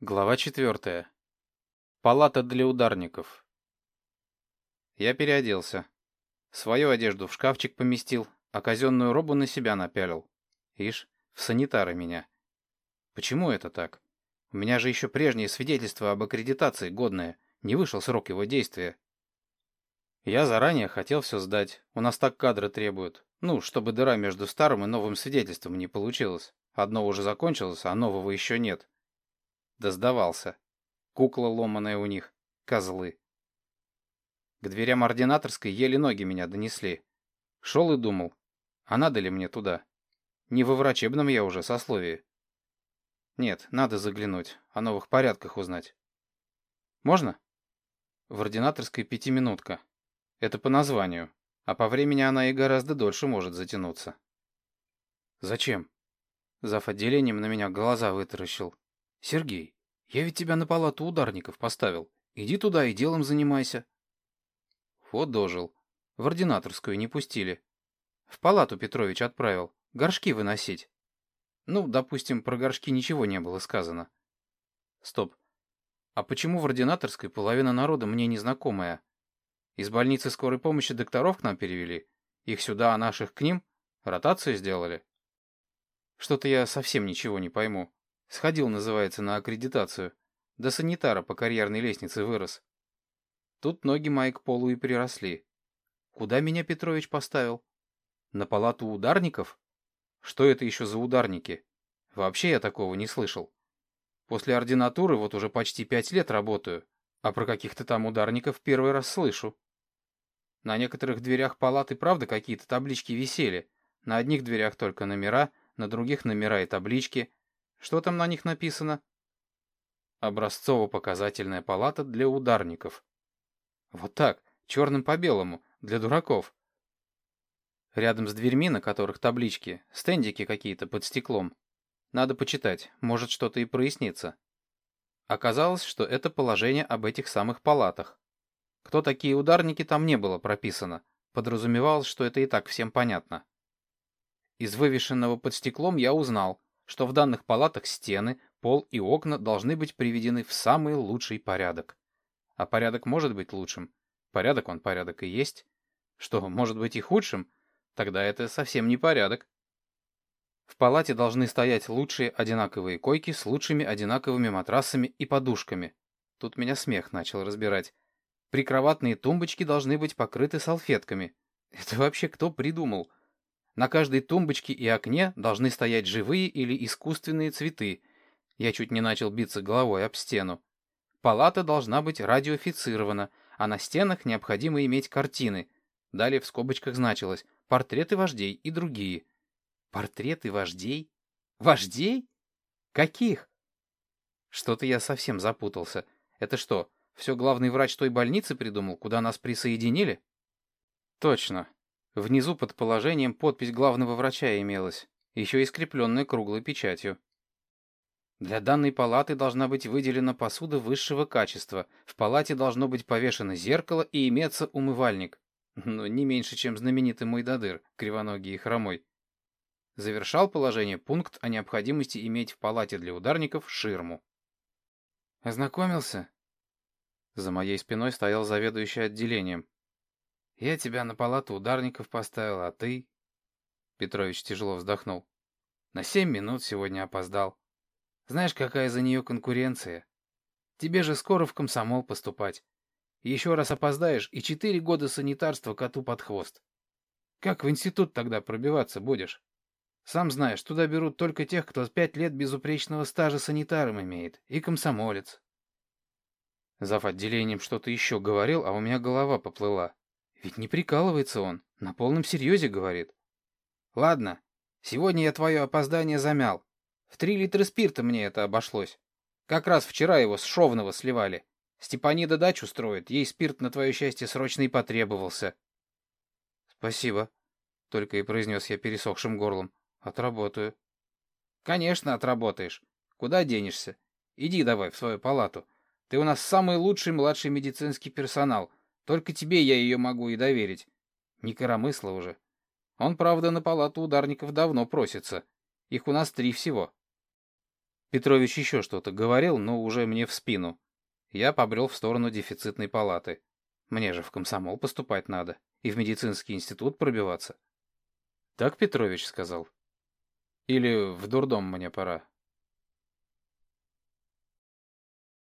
Глава 4. Палата для ударников. Я переоделся. Свою одежду в шкафчик поместил, а казенную робу на себя напялил. Ишь, в санитары меня. Почему это так? У меня же еще прежнее свидетельство об аккредитации годное. Не вышел срок его действия. Я заранее хотел все сдать. У нас так кадры требуют. Ну, чтобы дыра между старым и новым свидетельством не получилась. Одно уже закончилось, а нового еще нет. Да сдавался. Кукла ломаная у них. Козлы. К дверям ординаторской еле ноги меня донесли. Шел и думал, а надо ли мне туда? Не во врачебном я уже сословии. Нет, надо заглянуть, о новых порядках узнать. Можно? В ординаторской 5-минутка. Это по названию. А по времени она и гораздо дольше может затянуться. Зачем? Зав. Отделением на меня глаза вытаращил. Сергей, я ведь тебя на палату ударников поставил. Иди туда и делом занимайся. Вот дожил. В ординаторскую не пустили. В палату Петрович отправил. Горшки выносить. Ну, допустим, про горшки ничего не было сказано. Стоп. А почему в ординаторской половина народа мне незнакомая? Из больницы скорой помощи докторов к нам перевели? Их сюда, а наших к ним? Ротацию сделали? Что-то я совсем ничего не пойму. Сходил, называется, на аккредитацию. До санитара по карьерной лестнице вырос. Тут ноги мои к полу и приросли. Куда меня Петрович поставил? На палату ударников? Что это еще за ударники? Вообще я такого не слышал. После ординатуры вот уже почти 5 лет работаю, а про каких-то там ударников первый раз слышу. На некоторых дверях палаты, правда, какие-то таблички висели. На одних дверях только номера, на других номера и таблички. Что там на них написано? Образцово-показательная палата для ударников. Вот так, черным по белому, для дураков. Рядом с дверьми, на которых таблички, стендики какие-то под стеклом. Надо почитать, может что-то и прояснится. Оказалось, что это положение об этих самых палатах. Кто такие ударники, там не было прописано. Подразумевалось, что это и так всем понятно. Из вывешенного под стеклом я узнал, что в данных палатах стены, пол и окна должны быть приведены в самый лучший порядок. А порядок может быть лучшим. Порядок он порядок и есть. Что, может быть и худшим? Тогда это совсем не порядок. В палате должны стоять лучшие одинаковые койки с лучшими одинаковыми матрасами и подушками. Тут меня смех начал разбирать. Прикроватные тумбочки должны быть покрыты салфетками. Это вообще кто придумал? На каждой тумбочке и окне должны стоять живые или искусственные цветы. Я чуть не начал биться головой об стену. Палата должна быть радиофицирована, а на стенах необходимо иметь картины. Далее в скобочках значилось «портреты вождей» и другие. Портреты вождей? Вождей? Каких? Что-то я совсем запутался. Это что, все главный врач той больницы придумал, куда нас присоединили? Точно. Внизу под положением подпись главного врача имелась, еще и скрепленная круглой печатью. Для данной палаты должна быть выделена посуда высшего качества, в палате должно быть повешено зеркало и иметься умывальник. Но не меньше, чем знаменитый Мойдодыр, кривоногий и хромой. Завершал положение пункт о необходимости иметь в палате для ударников ширму. Ознакомился? За моей спиной стоял заведующий отделением. Я тебя на палату ударников поставил, а ты... Петрович тяжело вздохнул. На 7 минут сегодня опоздал. Знаешь, какая за нее конкуренция? Тебе же скоро в комсомол поступать. Еще раз опоздаешь, и 4 года санитарства коту под хвост. Как в институт тогда пробиваться будешь? Сам знаешь, туда берут только тех, кто 5 лет безупречного стажа санитаром имеет, и комсомолец. Зав. Отделением что-то еще говорил, а у меня голова поплыла. Ведь не прикалывается он, на полном серьезе говорит. Ладно, сегодня я твое опоздание замял. В 3 литра спирта мне это обошлось. Как раз вчера его с Шовного сливали. Степанида дачу строит, ей спирт на твое счастье срочно и потребовался. Спасибо, только и произнес я пересохшим горлом. Отработаю. Конечно, отработаешь. Куда денешься? Иди давай в свою палату. Ты у нас самый лучший младший медицинский персонал. Только тебе я ее могу и доверить. Не коромысла уже. Он, правда, на палату ударников давно просится. Их у нас 3 всего. Петрович еще что-то говорил, но уже мне в спину. Я побрел в сторону дефицитной палаты. Мне же в комсомол поступать надо и в медицинский институт пробиваться. Так Петрович сказал? Или в дурдом мне пора?